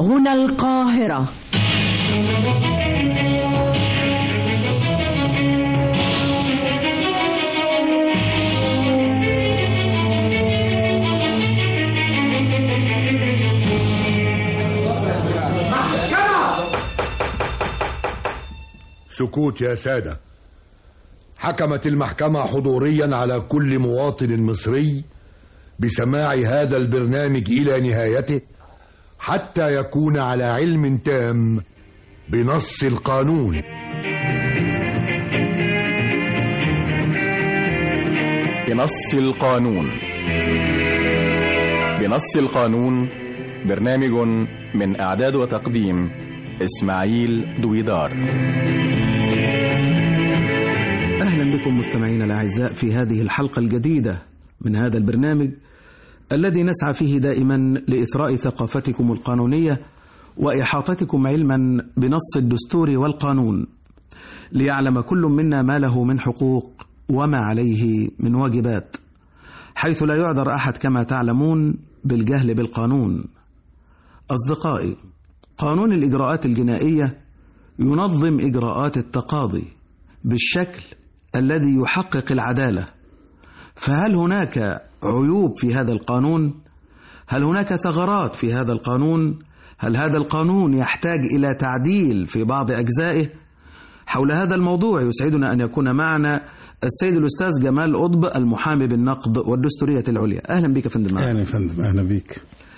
هنا القاهرة. سكوت يا سادة. حكمت المحكمة حضوريا على كل مواطن مصري بسماع هذا البرنامج إلى نهايته حتى يكون على علم تام بنص القانون. بنص القانون. بنص القانون برنامج من إعداد وتقديم إسماعيل دويدار. أهلا بكم مستمعينا الأعزاء في هذه الحلقة الجديدة من هذا البرنامج الذي نسعى فيه دائما لإثراء ثقافتكم القانونية وإحاطتكم علما بنص الدستور والقانون، ليعلم كل منا ما له من حقوق وما عليه من واجبات، حيث لا يعذر أحد كما تعلمون بالجهل بالقانون. أصدقائي، قانون الإجراءات الجنائية ينظم إجراءات التقاضي بالشكل الذي يحقق العدالة. فهل هناك عيوب في هذا القانون؟ هل هناك ثغرات في هذا القانون؟ هل هذا القانون يحتاج إلى تعديل في بعض أجزائه؟ حول هذا الموضوع يسعدنا أن يكون معنا السيد الأستاذ جمال قطب المحامي بالنقد والدستورية العليا. أهلا بك فندم. أهلا فندم. أهلا بك.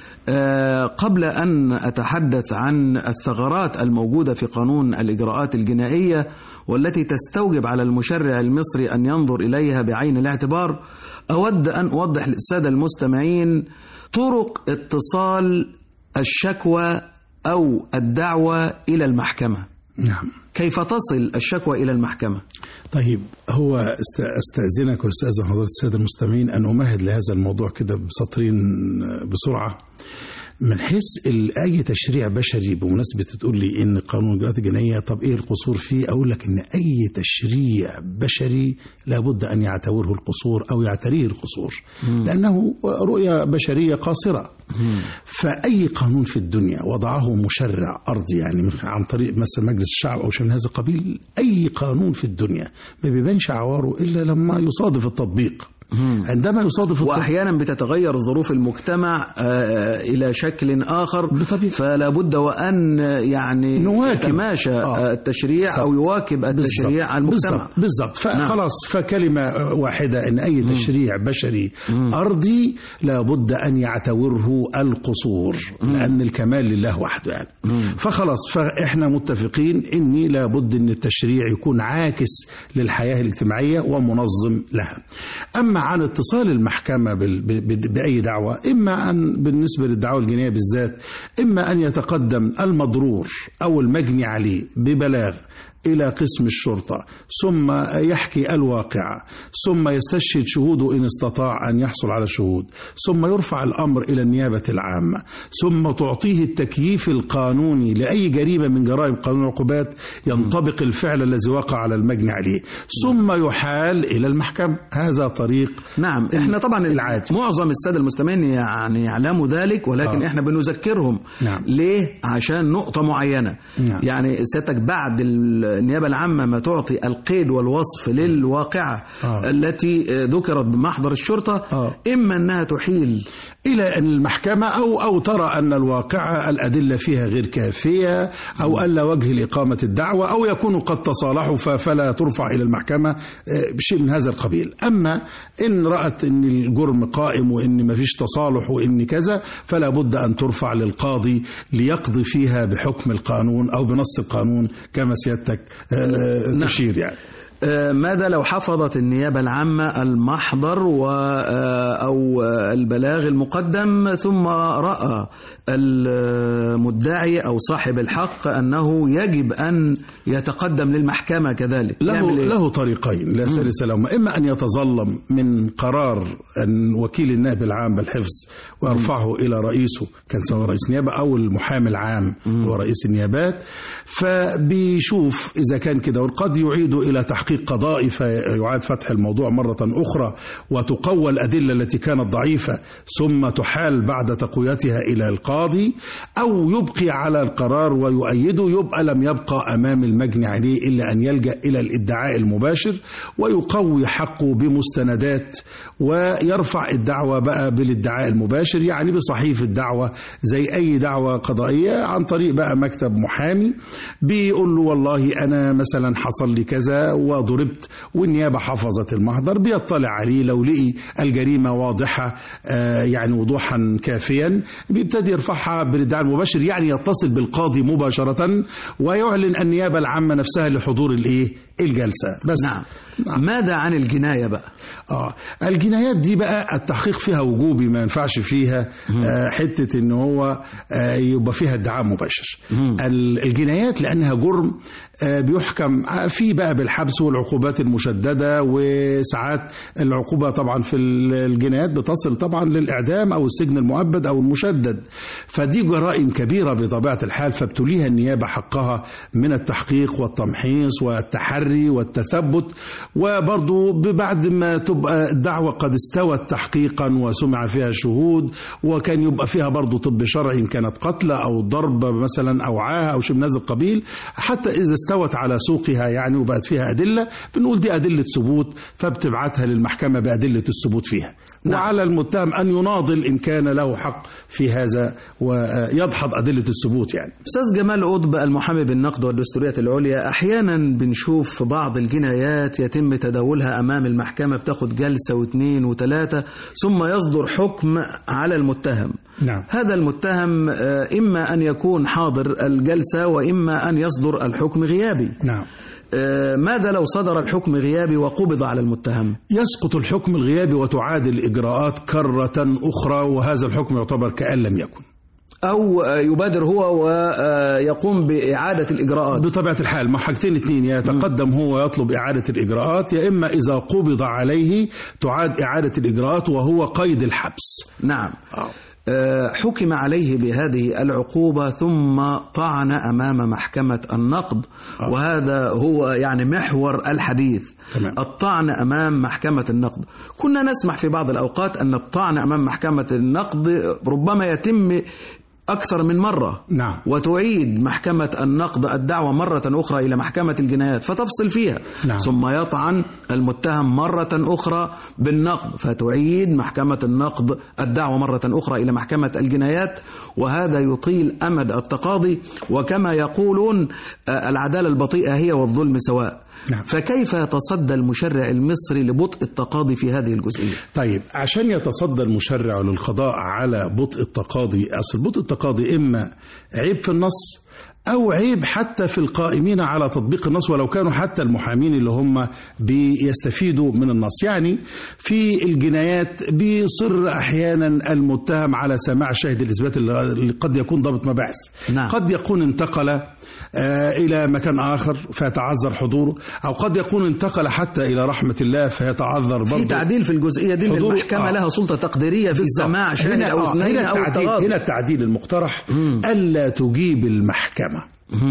قبل أن أتحدث عن الثغرات الموجودة في قانون الإجراءات الجنائية والتي تستوجب على المشرع المصري أن ينظر إليها بعين الاعتبار، أود أن أوضح للسادة المستمعين طرق اتصال الشكوى أو الدعوة إلى المحكمة. نعم. كيف تصل الشكوى إلى المحكمة؟ طيب، هو أستأذنك وأستأذن حضرة السادة المستمعين أن أمهد لهذا الموضوع كده بسطرين بسرعة. من حيث أي تشريع بشري، بمناسبة تقول لي إن قانون الإجراءات الجنائية طب إيه القصور فيه؟ أقول لك إن أي تشريع بشري لابد أن يعتبره القصور أو يعتريه القصور، لأنه رؤية بشرية قاصرة. فأي قانون في الدنيا وضعه مشرع أرضي، يعني عن طريق مثلا مجلس الشعب أو شيء من هذا القبيل، أي قانون في الدنيا ما بيبانش عواره إلا لما يصادف التطبيق. عندما يصادف وأحيانا بتتغير ظروف المجتمع إلى شكل آخر بطبيعة. فلا بد وأن يعني يتماشى التشريع أو يواكب التشريع المجتمع. بالضبط. فخلاص، فكلمة واحدة إن أي تشريع بشري أرضي لا بد أن يعتبره القصور، لأن الكمال لله وحده يعني. فخلاص، فإحنا متفقين إني لا بد أن التشريع يكون عاكس للحياة الاجتماعية ومنظم لها. أما عن اتصال المحكمة بأي دعوة، إما أن بالنسبة للدعوة الجنائية بالذات، إما أن يتقدم المضرور أو المجني عليه ببلاغ إلى قسم الشرطة، ثم يحكي الواقعة، ثم يستشهد شهوده إن استطاع أن يحصل على شهود، ثم يرفع الأمر إلى النيابة العامة، ثم تعطيه التكييف القانوني لأي جريمة من جرائم قانون العقوبات ينطبق الفعل الذي وقع على المجني عليه، ثم يحال إلى المحكمة. هذا طريق. نعم، إحنا طبعا العادي. معظم السادة المستمعين يعني يعلموا ذلك، ولكن إحنا بنذكرهم. نعم. ليه؟ عشان نقطة معينة. نعم. يعني سيادتك بعد النيابة العامة ما تعطي القيد والوصف للواقعة التي ذكرت بمحضر الشرطة، إما أنها تحيل إلى المحكمة أو ترى أن الواقعة الأدلة فيها غير كافية، أو ألا وجه لإقامة الدعوة، أو يكونوا قد تصالحوا فلا ترفع إلى المحكمة، بشيء من هذا القبيل. أما إن رأت أن الجرم قائم وإن ما فيش تصالح وإن كذا، فلا بد أن ترفع للقاضي ليقضي فيها بحكم القانون أو بنص القانون كما سيادتك تشير يعني. ماذا لو حفظت النيابة العامة المحضر أو البلاغ المقدم، ثم رأى المدعي أو صاحب الحق أنه يجب أن يتقدم للمحكمة كذلك؟ له طريقين لا ثالث لهما. إما أن يتظلم من قرار أن وكيل النائب العام بالحفظ ويرفعه إلى رئيسه، كان سواء رئيس نيابة أو المحامي العام ورئيس النيابات، فبيشوف إذا كان كده، وقد يعيد إلى تحقيق قضائي فيعاد فتح الموضوع مرة أخرى وتقوى الأدلة التي كانت ضعيفة، ثم تحال بعد تقويتها إلى القاضي، أو أو يبقي على القرار ويؤيده، يبقى لم يبقى أمام المجني عليه إلا أن يلجأ إلى الادعاء المباشر ويقوي حقه بمستندات ويرفع الدعوة بقى بالادعاء المباشر، يعني بصحيفة دعوة زي أي دعوة قضائية، عن طريق بقى مكتب محامي بيقول له والله أنا مثلا حصل لي كذا وضربت، والنيابة حفظت المحضر، بيطلع عليه لو لقي الجريمة واضحة يعني وضوحا كافيا بيبتدي يرفعها بالادعاء المباشر، يعني يتصل بالقاضي مباشرة ويعلن النيابة العامة نفسها لحضور الجلسة بس. نعم. ماذا عن الجناية بقى؟ الجنايات دي بقى التحقيق فيها وجوبي، ما ينفعش فيها حتة ان هو يبقى فيها ادعاء مباشر. الجنايات لانها جرم بيحكم فيه بقى بالحبس والعقوبات المشددة، وساعات العقوبة طبعا في الجنايات بتصل طبعا للإعدام أو السجن المؤبد أو المشدد، فدي جرائم كبيرة بطبيعة الحال، فابتليها النيابة حقها من التحقيق والتمحيص والتحري والتثبت، وبرضو بعد ما تبقى الدعوة قد استوت تحقيقا وسمع فيها شهود وكان يبقى فيها برضو طب شرعي إن كانت قتلة أو ضرب مثلا أو عاهة أو شيء من هذا القبيل، حتى إذا استوت على سوقها يعني وبقت فيها أدلة، بنقول دي أدلة ثبوت، فبتبعتها للمحكمة بأدلة الثبوت فيها. نعم. وعلى المتهم أن يناضل إن كان له حق في هذا ويدحض أدلة الثبوت. يعني أستاذ جمال قطب المحامي بالنقد والدستوريات العليا، أحيانا بنشوف بعض الجنايات يتم تداولها أمام المحكمة، بتاخد جلسة واثنين وثلاثة ثم يصدر حكم على المتهم. نعم. هذا المتهم إما أن يكون حاضر الجلسة وإما أن يصدر الحكم غيابي. نعم. ماذا لو صدر الحكم غيابي وقبض على المتهم؟ يسقط الحكم الغيابي وتعاد الإجراءات كرة أخرى، وهذا الحكم يعتبر كأن لم يكن، أو يبادر هو ويقوم بإعادة الإجراءات. بطبيعة الحال ما حاجتين اتنين، يتقدم هو ويطلب إعادة الإجراءات، يا إما إذا قبض عليه تعاد إعادة الإجراءات وهو قيد الحبس. نعم. حكم عليه بهذه العقوبة ثم طعن أمام محكمة النقد، وهذا هو يعني محور الحديث. تمام. الطعن أمام محكمة النقد، كنا نسمح في بعض الأوقات أن الطعن أمام محكمة النقد ربما يتم أكثر من مرة. نعم. وتعيد محكمة النقد الدعوة مرة أخرى إلى محكمة الجنايات فتفصل فيها. نعم. ثم يطعن المتهم مرة أخرى بالنقد فتعيد محكمة النقد الدعوة مرة أخرى إلى محكمة الجنايات، وهذا يطيل أمد التقاضي، وكما يقولون العدالة البطيئة هي والظلم سواء. نعم. فكيف يتصدى المشرع المصري لبطء التقاضي في هذه الجزئية؟ طيب، عشان يتصدى المشرع للقضاء على بطء التقاضي، أصل بطء التقاضي إما عيب في النص أو عيب حتى في القائمين على تطبيق النص، ولو كانوا حتى المحامين اللي هم بيستفيدوا من النص. يعني في الجنايات بيصر أحيانا المتهم على سماع شاهد الإثبات اللي قد يكون ضابط مباحث. نعم. قد يكون انتقل إلى مكان آخر فيتعذر حضوره، أو قد يكون انتقل حتى إلى رحمة الله فيتعذر برضه. في تعديل في الجزئية دي، المحكمة لها سلطة تقديرية في سماع شاهد أو اثنين أو التغاضي. هنا التعديل المقترح ألا تجيب المحكمة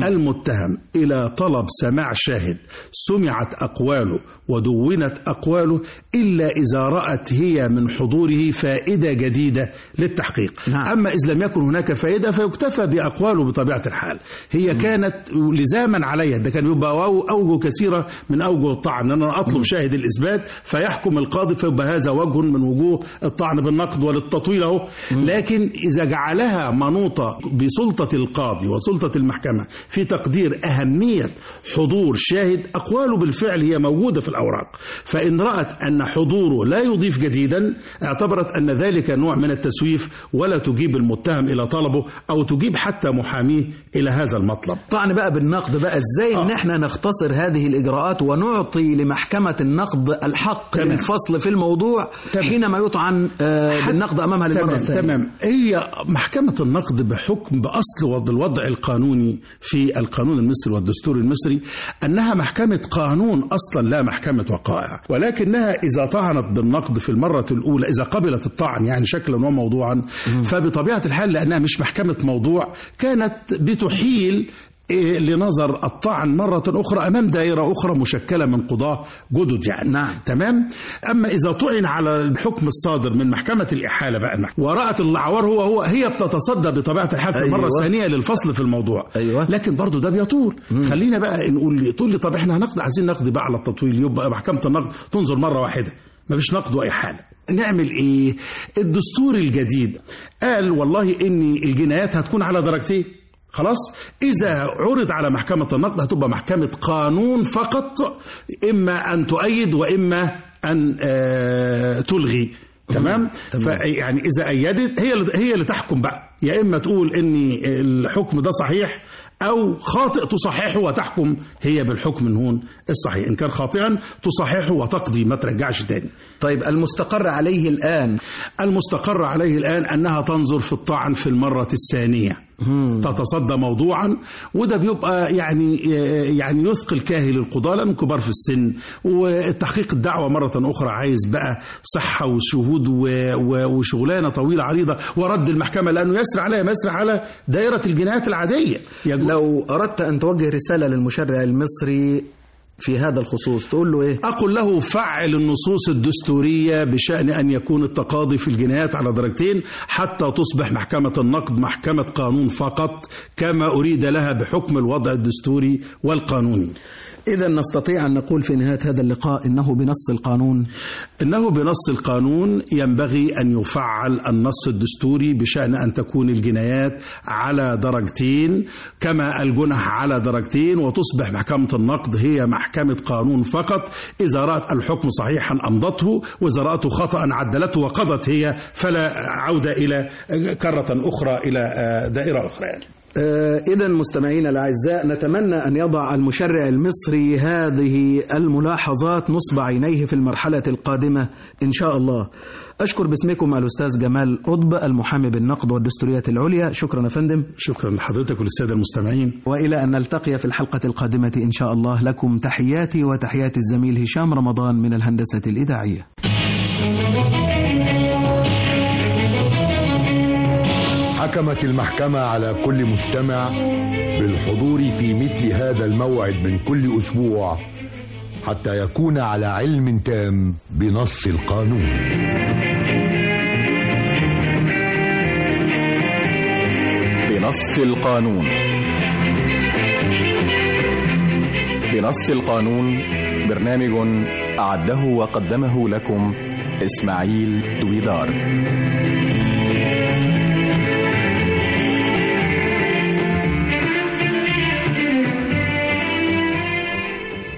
المتهم إلى طلب سماع شاهد سمعت أقواله ودونت أقواله إلا إذا رأت هي من حضوره فائدة جديدة للتحقيق. نعم. أما إذا لم يكن هناك فائدة فيكتفى بأقواله بطبيعة الحال. هي كانت لزاما عليها، ده كان يبقى أوجه كثيرة من أوجه الطعن، أنا أطلب شاهد الإثبات فيحكم القاضي، فيبقى هذا وجه من وجوه الطعن بالنقد وللتطويل أهو. لكن إذا جعلها منوطة بسلطة القاضي وسلطة المحكمة في تقدير أهمية حضور شاهد أقواله بالفعل هي موجودة في الأوراق، فإن رأت أن حضوره لا يضيف جديدا اعتبرت أن ذلك نوع من التسويف، ولا تجيب المتهم إلى طلبه أو تجيب حتى محاميه إلى هذا المطلب. طعن بقى بالنقد بقى إزاي إن احنا نختصر هذه الإجراءات ونعطي لمحكمة النقد الحق تمام. للفصل في الموضوع تمام. حينما يطعن بالنقد أمامها للمرة الثانية. تمام. هي محكمة النقد بحكم بأصل الوضع القانوني في القانون المصري والدستور المصري أنها محكمة قانون أصلا لا محكمة وقائع، ولكنها إذا طعنت بالنقد في المرة الأولى، إذا قبلت الطعن يعني شكلا وموضوعا، فبطبيعة الحال لأنها مش محكمة موضوع كانت بتحيل لنظر الطعن مرة أخرى أمام دائرة أخرى مشكلة من قضاة جدد يعني. نعم. تمام. أما إذا طعن على الحكم الصادر من محكمة الإحالة بقى ورأت العوار هي بتتصدى بطبيعة الحال في المرة الثانية للفصل في الموضوع. لكن برضو ده بيطول. خلينا بقى نقول تقول لي طب احنا عايزين نقضي بقى على التطويل، يبقى محكمة النقد تنظر مرة واحدة، ما فيش نقد وأي حالة. نعمل ايه؟ الدستور الجديد قال والله ان الجنايات هتكون على درجتين. خلاص، إذا عرض على محكمة النقد هتبقى محكمة قانون فقط، إما أن تؤيد وإما أن تلغي. تمام. فيعني إذا أيدت هي اللي تحكم بقى، يا إما تقول إن الحكم ده صحيح أو خاطئ تصححه وتحكم هي بالحكم من هون الصحيح، إن كان خاطئا تصححه وتقضي ما ترجعش تاني. طيب المستقر عليه الآن؟ المستقر عليه الآن أنها تنظر في الطعن في المرة الثانية، تتصدى موضوعا، وده بيبقى يعني يثقل كاهل القضاة لأنهم كبار في السن، والتحقيق الدعوة مرة أخرى عايز بقى صحة وشهود وشغلانة طويلة عريضة، ورد المحكمة لأنه يسرع عليها ما يسرع على دائرة الجنايات العادية. لو أردت أن توجه رسالة للمشرع المصري في هذا الخصوص تقول له إيه؟ أقول له فعل النصوص الدستورية بشأن أن يكون التقاضي في الجنايات على درجتين حتى تصبح محكمة النقد محكمة قانون فقط كما أريد لها بحكم الوضع الدستوري والقانوني. إذا نستطيع أن نقول في نهاية هذا اللقاء إنه بنص القانون؟ إنه بنص القانون ينبغي أن يفعل النص الدستوري بشأن أن تكون الجنايات على درجتين كما الجنح على درجتين، وتصبح محكمة النقد هي محكمة قانون فقط. إذا رأت الحكم صحيحا أمضته، وإذا رأته خطأ عدلته وقضت هي، فلا عودة إلى كرة أخرى إلى دائرة أخرى يعني. إذن مستمعينا الأعزاء، نتمنى أن يضع المشرع المصري هذه الملاحظات نصب عينيه في المرحلة القادمة إن شاء الله. أشكر باسمكم الأستاذ جمال قطب المحامي بالنقد والدستوريات العليا. شكرا يا فندم. شكرا لحضرتك وللسادة المستمعين، وإلى أن نلتقي في الحلقة القادمة إن شاء الله. لكم تحياتي وتحيات الزميل هشام رمضان من الهندسة الإذاعية. حكمت المحكمة على كل مستمع بالحضور في مثل هذا الموعد من كل أسبوع حتى يكون على علم تام بنص القانون. بنص القانون. بنص القانون برنامج أعده وقدمه لكم إسماعيل دويدار.